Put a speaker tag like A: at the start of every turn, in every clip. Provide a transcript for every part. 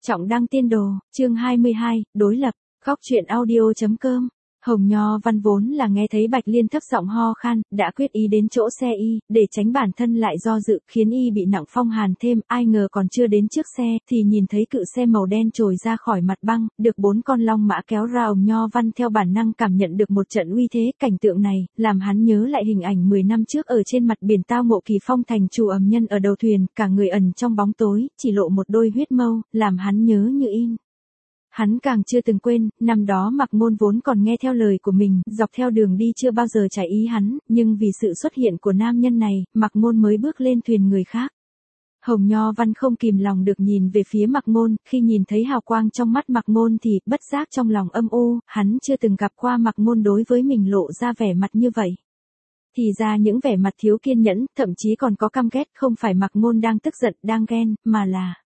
A: Trọng đăng tiên đồ, chương 22, đối lập, góc truyện audio.com. Hồng Nho Văn vốn là nghe thấy Bạch Liên thấp giọng ho khan, đã quyết ý đến chỗ xe y, để tránh bản thân lại do dự, khiến y bị nặng phong hàn thêm, ai ngờ còn chưa đến trước xe, thì nhìn thấy cự xe màu đen trồi ra khỏi mặt băng, được 4 con long mã kéo ra. Hồng Nho Văn theo bản năng cảm nhận được một trận uy thế, cảnh tượng này, làm hắn nhớ lại hình ảnh 10 năm trước ở trên mặt biển tao ngộ Kỳ Phong thành chủ ẩm nhân ở đầu thuyền, cả người ẩn trong bóng tối, chỉ lộ một đôi huyết mâu, làm hắn nhớ như in. Hắn càng chưa từng quên, năm đó Mạc Ngôn vốn còn nghe theo lời của mình, dọc theo đường đi chưa bao giờ trái ý hắn, nhưng vì sự xuất hiện của nam nhân này, Mạc Ngôn mới bước lên thuyền người khác. Hồng Nho Văn không kìm lòng được nhìn về phía Mạc Ngôn, khi nhìn thấy hào quang trong mắt Mạc Ngôn thì, bất giác trong lòng âm u, hắn chưa từng gặp qua Mạc Ngôn đối với mình lộ ra vẻ mặt như vậy. Thì ra những vẻ mặt thiếu kiên nhẫn, thậm chí còn có căm ghét, không phải Mạc Ngôn đang tức giận, đang ghen, mà là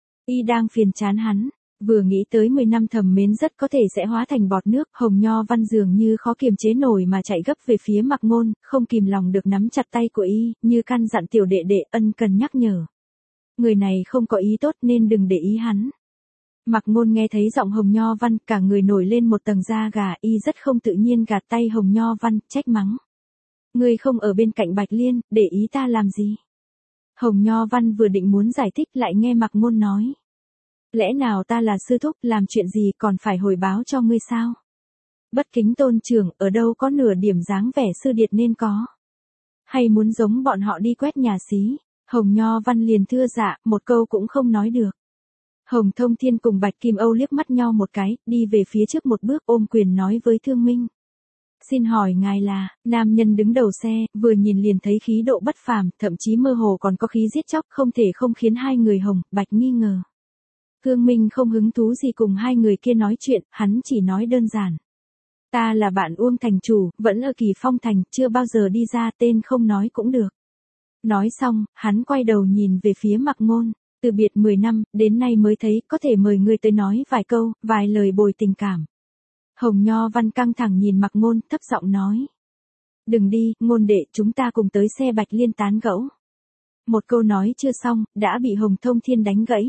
A: y đang phiền chán hắn. Vừa nghĩ tới 10 năm thầm mến rất có thể sẽ hóa thành bọt nước, Hồng Nho Văn dường như khó kiềm chế nổi mà chạy gấp về phía Mạc Ngôn, không kìm lòng được nắm chặt tay của y, như căn dặn tiểu đệ đệ, ân cần nhắc nhở. Người này không có ý tốt nên đừng để ý hắn. Mạc Ngôn nghe thấy giọng Hồng Nho Văn, cả người nổi lên một tầng da gà, y rất không tự nhiên gạt tay Hồng Nho Văn, trách mắng. Ngươi không ở bên cạnh Bạch Liên, để ý ta làm gì? Hồng Nho Văn vừa định muốn giải thích lại nghe Mạc Ngôn nói. Lẽ nào ta là sư thúc, làm chuyện gì còn phải hồi báo cho ngươi sao? Bất kính tôn trưởng, ở đâu có nửa điểm dáng vẻ sư điệt nên có. Hay muốn giống bọn họ đi quét nhà xí? Hồng Nho Văn liền thưa dạ, một câu cũng không nói được. Hồng Thông Thiên cùng Bạch Kim Âu liếc mắt nhau một cái, đi về phía trước một bước, ôm quyền nói với Thương Minh. Xin hỏi ngài là, nam nhân đứng đầu xe, vừa nhìn liền thấy khí độ bất phàm, thậm chí mơ hồ còn có khí giết chóc, không thể không khiến hai người Hồng, Bạch nghi ngờ. Thương Minh không hứng thú gì cùng hai người kia nói chuyện, hắn chỉ nói đơn giản. Ta là bạn Uông thành chủ, vẫn ở Kỳ Phong thành, chưa bao giờ đi ra, tên không nói cũng được. Nói xong, hắn quay đầu nhìn về phía Mạc Ngôn, từ biệt 10 năm, đến nay mới thấy, có thể mời ngươi tới nói vài câu, vài lời bồi tình cảm. Hồng Nho Văn căng thẳng nhìn Mạc Ngôn, thấp giọng nói. Đừng đi, Ngôn đệ, chúng ta cùng tới xe Bạch Liên tán gẫu. Một câu nói chưa xong, đã bị Hồng Thông Thiên đánh gãy.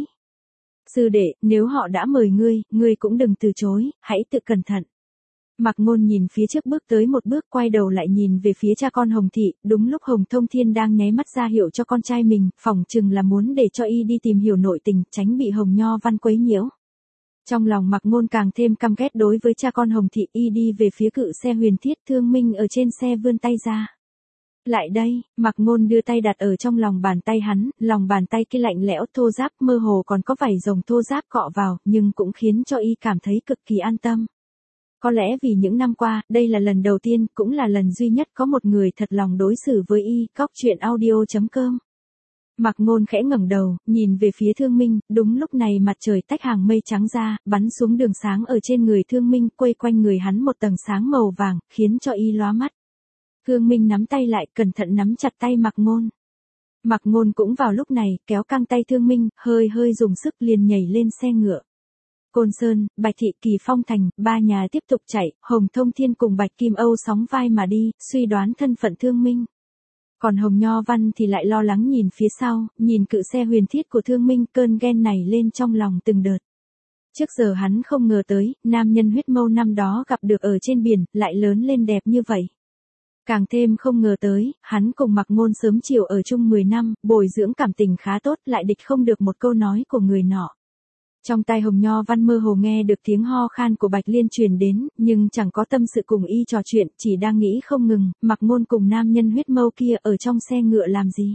A: Sư đệ, nếu họ đã mời ngươi cũng đừng từ chối, hãy tự cẩn thận. Mạc Ngôn nhìn phía trước bước tới một bước, quay đầu lại nhìn về phía cha con Hồng Thị, đúng lúc Hồng Thông Thiên đang nháy mắt ra hiệu cho con trai mình, phỏng chừng là muốn để cho y đi tìm hiểu nội tình, tránh bị Hồng Nho Văn quấy nhiễu. Trong lòng Mạc Ngôn càng thêm căm ghét đối với cha con Hồng Thị, y đi về phía cự xe Huyền Thiết. Thương Minh ở trên xe vươn tay ra. Lại đây, Mạc Ngôn đưa tay đặt ở trong lòng bàn tay hắn, lòng bàn tay kia lạnh lẽo thô ráp, mơ hồ còn có vảy rồng thô ráp cọ vào, nhưng cũng khiến cho y cảm thấy cực kỳ an tâm. Có lẽ vì những năm qua, đây là lần đầu tiên, cũng là lần duy nhất có một người thật lòng đối xử với y. Góc truyện audio.com. Mạc Ngôn khẽ ngẩng đầu, nhìn về phía Thương Minh, đúng lúc này mặt trời tách hàng mây trắng ra, bắn xuống đường sáng ở trên người Thương Minh, quây quanh người hắn một tầng sáng màu vàng, khiến cho y lóa mắt. Thương Minh nắm tay lại, cẩn thận nắm chặt tay Mạc Ngôn. Mạc Ngôn cũng vào lúc này, kéo căng tay Thương Minh, hơi dùng sức liền nhảy lên xe ngựa. Côn Sơn, Bạch Thị, Kỳ Phong thành, ba nhà tiếp tục chạy, Hồng Thông Thiên cùng Bạch Kim Âu sóng vai mà đi, suy đoán thân phận Thương Minh. Còn Hồng Nho Văn thì lại lo lắng nhìn phía sau, nhìn cự xe Huyền Thiết của Thương Minh, cơn ghen này lên trong lòng từng đợt. Trước giờ hắn không ngờ tới, nam nhân huyết mâu năm đó gặp được ở trên biển, lại lớn lên đẹp như vậy. Càng thêm không ngờ tới, hắn cùng Mạc Ngôn sớm chiều ở chung 10 năm, bồi dưỡng cảm tình khá tốt, lại địch không được một câu nói của người nọ. Trong tai Hồng Nho Văn mơ hồ nghe được tiếng ho khan của Bạch Liên truyền đến, nhưng chẳng có tâm sự cùng y trò chuyện, chỉ đang nghĩ không ngừng, Mạc Ngôn cùng nam nhân huyết mâu kia ở trong xe ngựa làm gì?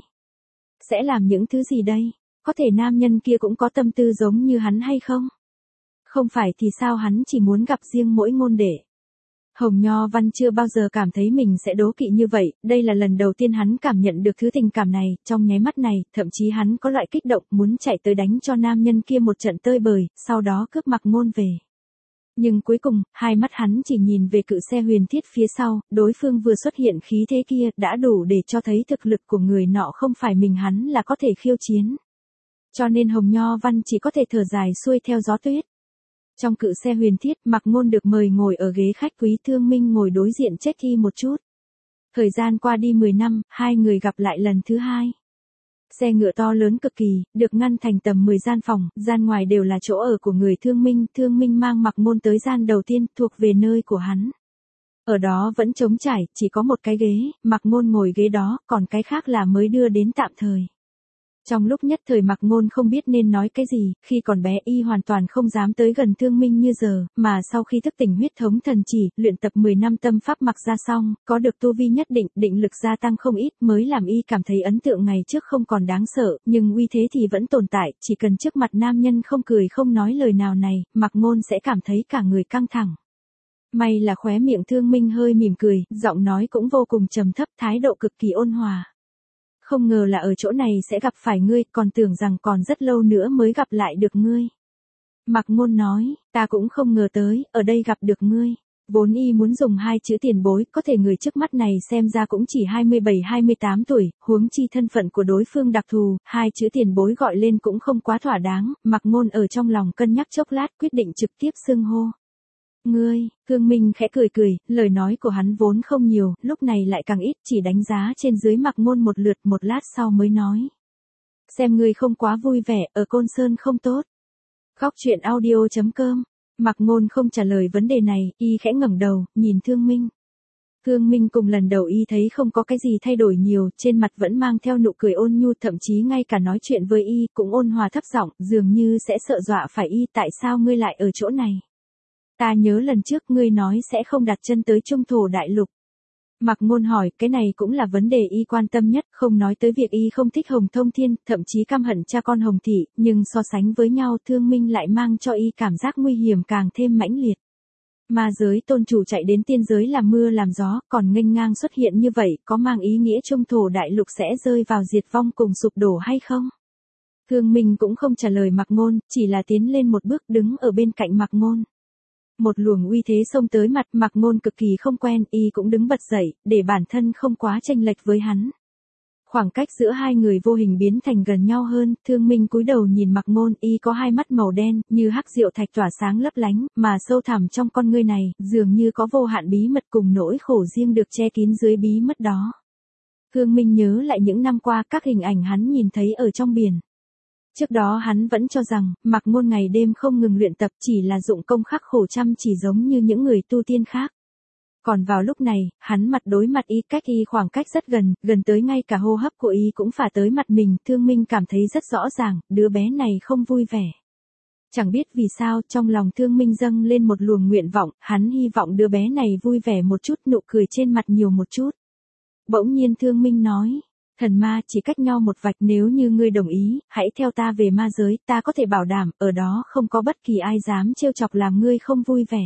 A: Sẽ làm những thứ gì đây? Có thể nam nhân kia cũng có tâm tư giống như hắn hay không? Không phải thì sao hắn chỉ muốn gặp riêng mỗi Ngôn đệ? Hồng Nho Văn chưa bao giờ cảm thấy mình sẽ đố kỵ như vậy, đây là lần đầu tiên hắn cảm nhận được thứ tình cảm này, trong nháy mắt này, thậm chí hắn có loại kích động muốn chạy tới đánh cho nam nhân kia một trận tơi bời, sau đó cướp Mạc Ngôn về. Nhưng cuối cùng, hai mắt hắn chỉ nhìn về cự xe Huyền Thiết phía sau, đối phương vừa xuất hiện khí thế kia đã đủ để cho thấy thực lực của người nọ không phải mình hắn là có thể khiêu chiến. Cho nên Hồng Nho Văn chỉ có thể thở dài xuôi theo gió tuyết. Trong cự xe Huyền Thiết, Mạc Ngôn được mời ngồi ở ghế khách quý, Thương Minh ngồi đối diện check-in một chút. Thời gian qua đi 10 năm, hai người gặp lại lần thứ hai. Xe ngựa to lớn cực kỳ, được ngăn thành tầm 10 gian phòng, gian ngoài đều là chỗ ở của người Thương Minh mang Mạc Ngôn tới gian đầu tiên, thuộc về nơi của hắn. Ở đó vẫn trống trải, chỉ có một cái ghế, Mạc Ngôn ngồi ghế đó, còn cái khác là mới đưa đến tạm thời. Trong lúc nhất thời Mạc Ngôn không biết nên nói cái gì, khi còn bé y hoàn toàn không dám tới gần Thương Minh như giờ, mà sau khi thức tỉnh huyết thống thần chỉ, luyện tập 10 năm tâm pháp mặc ra xong, có được tu vi nhất định, định lực gia tăng không ít mới làm y cảm thấy ấn tượng ngày trước không còn đáng sợ, nhưng uy thế thì vẫn tồn tại, chỉ cần trước mặt nam nhân không cười không nói lời nào này, Mạc Ngôn sẽ cảm thấy cả người căng thẳng. May là khóe miệng Thương Minh hơi mỉm cười, giọng nói cũng vô cùng trầm thấp, thái độ cực kỳ ôn hòa. Không ngờ là ở chỗ này sẽ gặp phải ngươi, còn tưởng rằng còn rất lâu nữa mới gặp lại được ngươi. Mạc Ngôn nói, ta cũng không ngờ tới, ở đây gặp được ngươi. Vốn y muốn dùng 2 chữ tiền bối, có thể người trước mắt này xem ra cũng chỉ 27-28 tuổi, huống chi thân phận của đối phương đặc thù, 2 chữ tiền bối gọi lên cũng không quá thỏa đáng, Mạc Ngôn ở trong lòng cân nhắc chốc lát quyết định trực tiếp xưng hô. Ngươi, Thương Minh khẽ cười cười, lời nói của hắn vốn không nhiều, lúc này lại càng ít, chỉ đánh giá trên dưới Mạc Ngôn một lượt, một lát sau mới nói. Xem ngươi không quá vui vẻ, ở Côn Sơn không tốt. Khóc chuyện audio.com, Mạc Ngôn không trả lời vấn đề này, y khẽ ngẩng đầu, nhìn Thương Minh. Thương Minh cùng lần đầu y thấy không có cái gì thay đổi nhiều, trên mặt vẫn mang theo nụ cười ôn nhu, thậm chí ngay cả nói chuyện với y cũng ôn hòa thấp giọng, dường như sẽ sợ dọa phải y. Tại sao ngươi lại ở chỗ này? Ta nhớ lần trước ngươi nói sẽ không đặt chân tới Trung Thổ Đại Lục. Mạc Ngôn hỏi, cái này cũng là vấn đề y quan tâm nhất, không nói tới việc y không thích Hồng Thông Thiên, thậm chí căm hận cha con Hồng Thị, nhưng so sánh với nhau Thương Minh lại mang cho y cảm giác nguy hiểm càng thêm mãnh liệt. Ma giới tôn chủ chạy đến tiên giới làm mưa làm gió, còn nghênh ngang xuất hiện như vậy, có mang ý nghĩa Trung Thổ Đại Lục sẽ rơi vào diệt vong cùng sụp đổ hay không? Thương Minh cũng không trả lời Mạc Ngôn, chỉ là tiến lên một bước đứng ở bên cạnh Mạc Ngôn. Một luồng uy thế xông tới mặt, Mạc Ngôn cực kỳ không quen, y cũng đứng bật dậy, để bản thân không quá chênh lệch với hắn. Khoảng cách giữa hai người vô hình biến thành gần nhau hơn, Thương Minh cúi đầu nhìn Mạc Ngôn, y có hai mắt màu đen, như hắc diệu thạch tỏa sáng lấp lánh, mà sâu thẳm trong con ngươi này, dường như có vô hạn bí mật cùng nỗi khổ riêng được che kín dưới bí mật đó. Thương Minh nhớ lại những năm qua các hình ảnh hắn nhìn thấy ở trong biển. Trước đó hắn vẫn cho rằng, Mạc Ngôn ngày đêm không ngừng luyện tập chỉ là dụng công khắc khổ chăm chỉ giống như những người tu tiên khác. Còn vào lúc này, hắn mặt đối mặt y, cách y khoảng cách rất gần, gần tới ngay cả hô hấp của y cũng phả tới mặt mình. Thương Minh cảm thấy rất rõ ràng, đứa bé này không vui vẻ. Chẳng biết vì sao, trong lòng Thương Minh dâng lên một luồng nguyện vọng, hắn hy vọng đứa bé này vui vẻ một chút, nụ cười trên mặt nhiều một chút. Bỗng nhiên Thương Minh nói. Thần ma chỉ cách nhau một vạch, nếu như ngươi đồng ý, hãy theo ta về ma giới, ta có thể bảo đảm, ở đó không có bất kỳ ai dám trêu chọc làm ngươi không vui vẻ.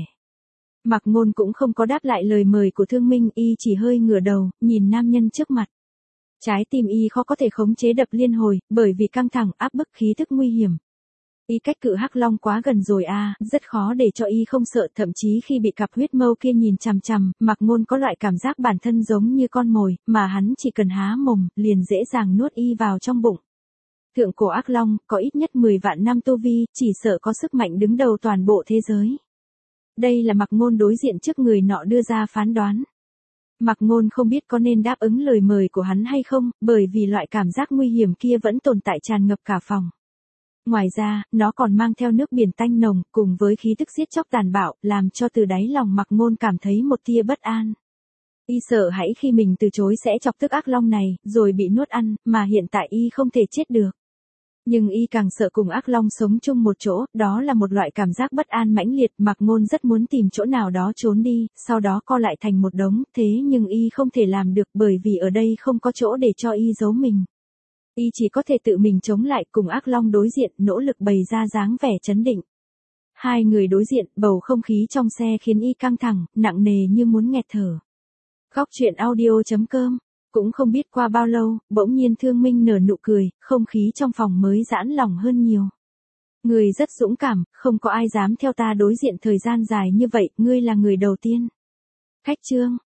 A: Mạc Ngôn cũng không có đáp lại lời mời của Thương Minh, y chỉ hơi ngửa đầu, nhìn nam nhân trước mặt. Trái tim y khó có thể khống chế đập liên hồi, bởi vì căng thẳng áp bức khí thức nguy hiểm. Y cách cự hắc long quá gần rồi à, rất khó để cho y không sợ, thậm chí khi bị cặp huyết mâu kia nhìn chằm chằm, Mạc Ngôn có loại cảm giác bản thân giống như con mồi, mà hắn chỉ cần há mồm, liền dễ dàng nuốt y vào trong bụng. Thượng cổ ác long, có ít nhất 10 vạn năm tu vi, chỉ sợ có sức mạnh đứng đầu toàn bộ thế giới. Đây là Mạc Ngôn đối diện trước người nọ đưa ra phán đoán. Mạc Ngôn không biết có nên đáp ứng lời mời của hắn hay không, bởi vì loại cảm giác nguy hiểm kia vẫn tồn tại tràn ngập cả phòng. Ngoài ra, nó còn mang theo nước biển tanh nồng, cùng với khí tức giết chóc tàn bạo, làm cho từ đáy lòng Mạc Ngôn cảm thấy một tia bất an. Y sợ hãi khi mình từ chối sẽ chọc tức ác long này, rồi bị nuốt ăn, mà hiện tại y không thể chết được. Nhưng y càng sợ cùng ác long sống chung một chỗ, đó là một loại cảm giác bất an mãnh liệt. Mạc Ngôn rất muốn tìm chỗ nào đó trốn đi, sau đó co lại thành một đống, thế nhưng y không thể làm được bởi vì ở đây không có chỗ để cho y giấu mình. Y chỉ có thể tự mình chống lại, cùng ác long đối diện, nỗ lực bày ra dáng vẻ trấn định. Hai người đối diện, bầu không khí trong xe khiến y căng thẳng, nặng nề như muốn nghẹt thở. Khóc chuyện audio.com. Cũng không biết qua bao lâu, bỗng nhiên Thương Minh nở nụ cười, không khí trong phòng mới giãn lòng hơn nhiều. Người rất dũng cảm, không có ai dám theo ta đối diện thời gian dài như vậy, ngươi là người đầu tiên. Khách trương,